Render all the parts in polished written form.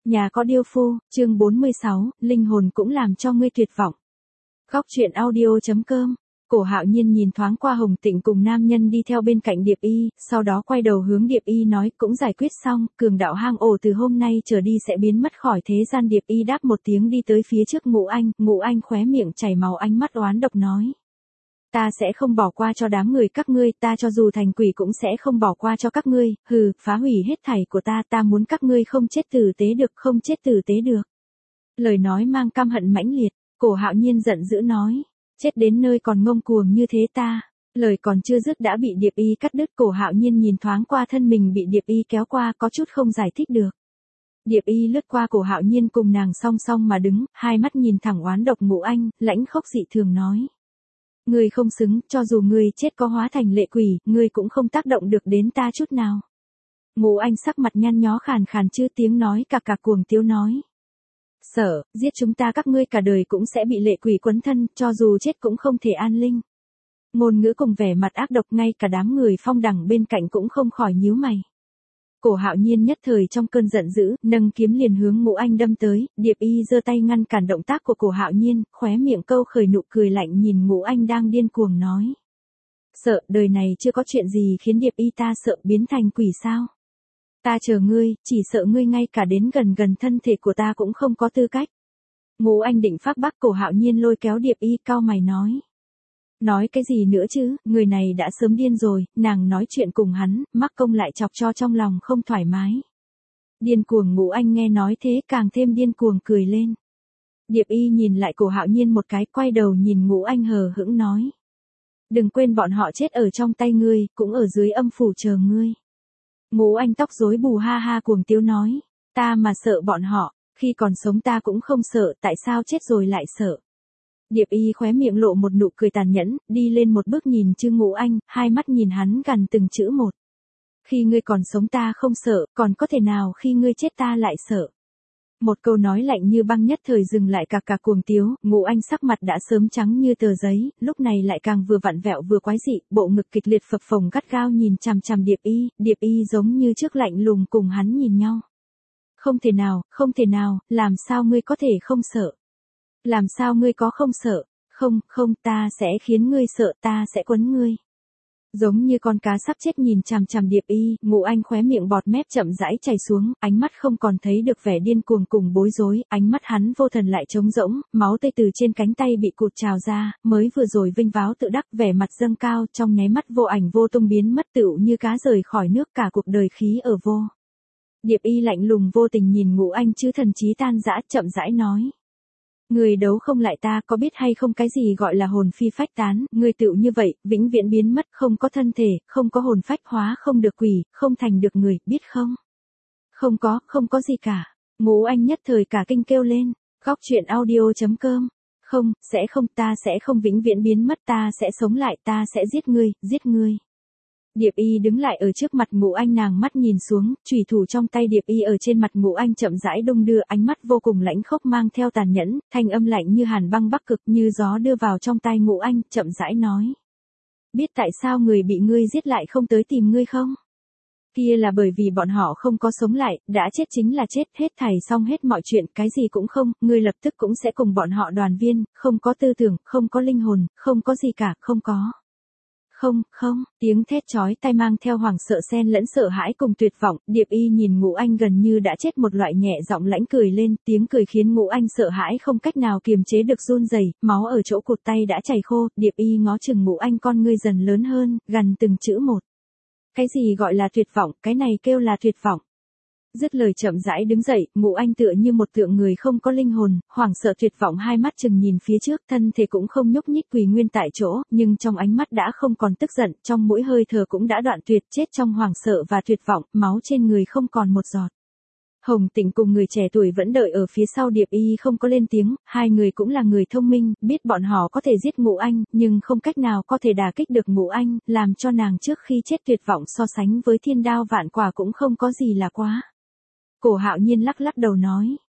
Nhà có điêu phu, chương 46, linh hồn cũng làm cho ngươi tuyệt vọng. Góc truyện audio.com. Cổ Hạo Nhiên nhìn thoáng qua Hồng Tịnh cùng nam nhân đi theo bên cạnh Điệp Y, sau đó quay đầu hướng Điệp Y nói cũng giải quyết xong, cường đạo hang ổ từ hôm nay trở đi sẽ biến mất khỏi thế gian. Điệp Y đáp một tiếng đi tới phía trước Ngũ Anh khóe miệng chảy máu ánh mắt oán độc nói. Ta sẽ không bỏ qua cho đám người các ngươi, ta cho dù thành quỷ cũng sẽ không bỏ qua cho các ngươi, hừ, phá hủy hết thảy của ta muốn các ngươi không chết tử tế được, không chết tử tế được. Lời nói mang căm hận mãnh liệt, Cổ Hạo Nhiên giận dữ nói, chết đến nơi còn ngông cuồng như thế ta. Lời còn chưa dứt đã bị Điệp Y cắt đứt. Cổ Hạo Nhiên nhìn thoáng qua thân mình bị Điệp Y kéo qua có chút không giải thích được. Điệp Y lướt qua Cổ Hạo Nhiên cùng nàng song song mà đứng, hai mắt nhìn thẳng oán độc Ngũ Anh, lãnh khốc dị thường nói. Ngươi không xứng, cho dù ngươi chết có hóa thành lệ quỷ, ngươi cũng không tác động được đến ta chút nào. Ngũ Anh sắc mặt nhăn nhó khàn khàn chư tiếng nói cạc cạc cuồng tiếu nói. Sợ, giết chúng ta các ngươi cả đời cũng sẽ bị lệ quỷ quấn thân, cho dù chết cũng không thể an linh. Ngôn ngữ cùng vẻ mặt ác độc, ngay cả đám người phong đẳng bên cạnh cũng không khỏi nhíu mày. Cổ Hạo Nhiên nhất thời trong cơn giận dữ, nâng kiếm liền hướng Ngũ Anh đâm tới, Điệp Y giơ tay ngăn cản động tác của Cổ Hạo Nhiên, khóe miệng câu khởi nụ cười lạnh nhìn Ngũ Anh đang điên cuồng nói. Sợ, đời này chưa có chuyện gì khiến Điệp Y ta sợ biến thành quỷ sao? Ta chờ ngươi, chỉ sợ ngươi ngay cả đến gần thân thể của ta cũng không có tư cách. Ngũ Anh định phác bác. Cổ Hạo Nhiên lôi kéo Điệp Y cau mày nói. Nói cái gì nữa chứ, người này đã sớm điên rồi, nàng nói chuyện cùng hắn, mắc công lại chọc cho trong lòng không thoải mái. Điên cuồng Ngũ Anh nghe nói thế càng thêm điên cuồng cười lên. Điệp Y nhìn lại Cổ Hạo Nhiên một cái, quay đầu nhìn Ngũ Anh hờ hững nói. Đừng quên bọn họ chết ở trong tay ngươi, cũng ở dưới âm phủ chờ ngươi. Ngũ Anh tóc rối bù ha ha cuồng tiếu nói. Ta mà sợ bọn họ, khi còn sống ta cũng không sợ, tại sao chết rồi lại sợ. Điệp Y khóe miệng lộ một nụ cười tàn nhẫn, đi lên một bước nhìn Trương Ngũ Anh, hai mắt nhìn hắn gần từng chữ một. Khi ngươi còn sống ta không sợ, còn có thể nào khi ngươi chết ta lại sợ. Một câu nói lạnh như băng nhất thời dừng lại cạc cạc cuồng tiếu, Ngũ Anh sắc mặt đã sớm trắng như tờ giấy, lúc này lại càng vừa vặn vẹo vừa quái dị, bộ ngực kịch liệt phập phồng gắt gao nhìn chằm chằm Điệp Y giống như trước lạnh lùng cùng hắn nhìn nhau. Không thể nào, làm sao ngươi có thể không sợ? Làm sao ngươi có không sợ? Không, ta sẽ khiến ngươi sợ, ta sẽ quấn ngươi. Giống như con cá sắp chết nhìn chằm chằm Điệp Y, Ngũ Anh khóe miệng bọt mép chậm rãi chảy xuống, ánh mắt không còn thấy được vẻ điên cuồng cùng bối rối, ánh mắt hắn vô thần lại trống rỗng, máu tươi từ trên cánh tay bị cụt trào ra, mới vừa rồi vinh váo tự đắc vẻ mặt dâng cao, trong nháy mắt vô ảnh vô tung biến mất tựu như cá rời khỏi nước, cả cuộc đời khí ở vô. Điệp Y lạnh lùng vô tình nhìn Ngũ Anh chứ thần trí tan rã, chậm rãi nói. Người đấu không lại ta, có biết hay không cái gì gọi là hồn phi phách tán, người tựu như vậy, vĩnh viễn biến mất, không có thân thể, không có hồn phách, hóa không được quỷ, không thành được người, biết không? Không có gì cả. Ngũ Anh nhất thời cả kinh kêu lên. Góc truyện audio.com. Ta sẽ không vĩnh viễn biến mất, ta sẽ sống lại, ta sẽ giết ngươi. Điệp Y đứng lại ở trước mặt Ngũ Anh, nàng mắt nhìn xuống, chùy thủ trong tay Điệp Y ở trên mặt Ngũ Anh chậm rãi đung đưa, ánh mắt vô cùng lãnh khốc mang theo tàn nhẫn, thanh âm lạnh như hàn băng bắc cực như gió đưa vào trong tai Ngũ Anh, chậm rãi nói. Biết tại sao người bị ngươi giết lại không tới tìm ngươi không? Kia là bởi vì bọn họ không có sống lại, đã chết chính là chết, hết thảy xong hết mọi chuyện, cái gì cũng không, ngươi lập tức cũng sẽ cùng bọn họ đoàn viên, không có tư tưởng, không có linh hồn, không có gì cả, không có. Không, tiếng thét chói tai mang theo hoảng sợ xen lẫn sợ hãi cùng tuyệt vọng, Điệp Y nhìn Ngũ Anh gần như đã chết một loại nhẹ giọng lãnh cười lên, tiếng cười khiến Ngũ Anh sợ hãi không cách nào kiềm chế được run rẩy, máu ở chỗ cụt tay đã chảy khô, Điệp Y ngó chừng Ngũ Anh con ngươi dần lớn hơn, gần từng chữ một. Cái gì gọi là tuyệt vọng, cái này kêu là tuyệt vọng. Dứt lời chậm rãi đứng dậy, Ngũ Anh tựa như một tượng người không có linh hồn, hoảng sợ tuyệt vọng hai mắt chừng nhìn phía trước, thân thể cũng không nhúc nhích quỳ nguyên tại chỗ, nhưng trong ánh mắt đã không còn tức giận, trong mỗi hơi thở cũng đã đoạn tuyệt, chết trong hoảng sợ và tuyệt vọng, máu trên người không còn một giọt. Hồng Tịnh cùng người trẻ tuổi vẫn đợi ở phía sau Điệp Y không có lên tiếng, hai người cũng là người thông minh, biết bọn họ có thể giết Ngũ Anh, nhưng không cách nào có thể đả kích được Ngũ Anh, làm cho nàng trước khi chết tuyệt vọng so sánh với thiên đao vạn quả cũng không có gì là quá. Cổ Hạo Nhiên lắc đầu nói.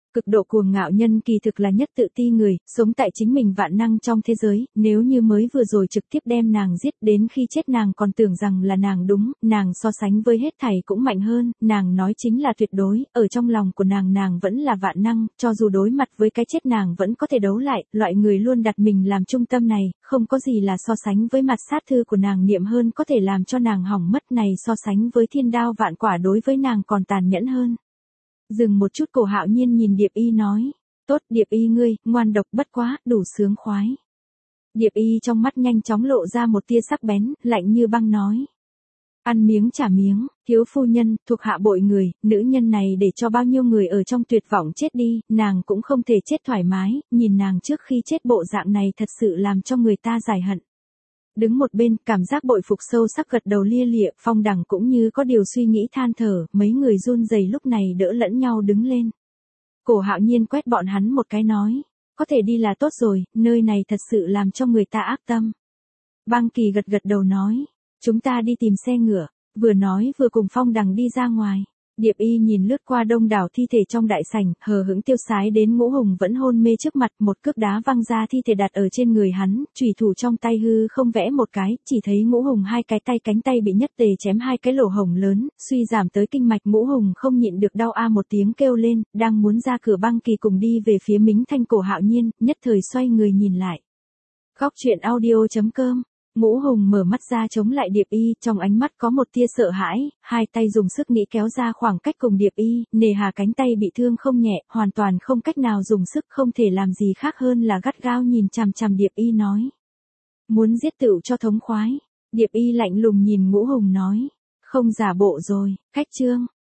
Cực độ cuồng ngạo nhân kỳ thực là nhất tự ti người, sống tại chính mình vạn năng trong thế giới, nếu như mới vừa rồi trực tiếp đem nàng giết, đến khi chết nàng còn tưởng rằng là nàng đúng, nàng so sánh với hết thảy cũng mạnh hơn, nàng nói chính là tuyệt đối, ở trong lòng của nàng vẫn là vạn năng, cho dù đối mặt với cái chết nàng vẫn có thể đấu lại, loại người luôn đặt mình làm trung tâm này, không có gì là so sánh với mặt sát thư của nàng niệm hơn có thể làm cho nàng hỏng mất này, so sánh với thiên đao vạn quả đối với nàng còn tàn nhẫn hơn. Dừng một chút, Cổ Hạo Nhiên nhìn Điệp Y nói, tốt Điệp Y ngươi, ngoan độc bất quá, đủ sướng khoái. Điệp Y trong mắt nhanh chóng lộ ra một tia sắc bén, lạnh như băng nói. Ăn miếng trả miếng, thiếu phu nhân, thuộc hạ bội người, nữ nhân này để cho bao nhiêu người ở trong tuyệt vọng chết đi, nàng cũng không thể chết thoải mái, nhìn nàng trước khi chết bộ dạng này thật sự làm cho người ta giải hận. Đứng một bên, cảm giác bội phục sâu sắc gật đầu lia lịa, Phong Đằng cũng như có điều suy nghĩ than thở, mấy người run rẩy lúc này đỡ lẫn nhau đứng lên. Cổ Hạo Nhiên quét bọn hắn một cái nói, có thể đi là tốt rồi, nơi này thật sự làm cho người ta ác tâm. Băng Kỳ gật gật đầu nói, chúng ta đi tìm xe ngựa, vừa nói vừa cùng Phong Đằng đi ra ngoài. Điệp Y nhìn lướt qua đông đảo thi thể trong đại sảnh, hờ hững tiêu sái đến Ngũ Hùng vẫn hôn mê trước mặt, một cước đá văng ra thi thể đặt ở trên người hắn, chùy thủ trong tay hư không vẽ một cái, chỉ thấy Ngũ Hùng hai cái tay cánh tay bị nhất tề chém hai cái lỗ hổng lớn, suy giảm tới kinh mạch. Ngũ Hùng không nhịn được đau a một tiếng kêu lên, đang muốn ra cửa. Băng Kỳ cùng đi về phía Mính Thanh. Cổ Hạo Nhiên nhất thời xoay người nhìn lại. Góc truyện audio.com. Ngũ Hùng mở mắt ra chống lại Điệp Y, trong ánh mắt có một tia sợ hãi, hai tay dùng sức nghĩ kéo ra khoảng cách cùng Điệp Y, nề hà cánh tay bị thương không nhẹ, hoàn toàn không cách nào dùng sức, không thể làm gì khác hơn là gắt gao nhìn chằm chằm Điệp Y nói. Muốn giết tựu cho thống khoái. Điệp Y lạnh lùng nhìn Ngũ Hùng nói. Không giả bộ rồi, khách trương.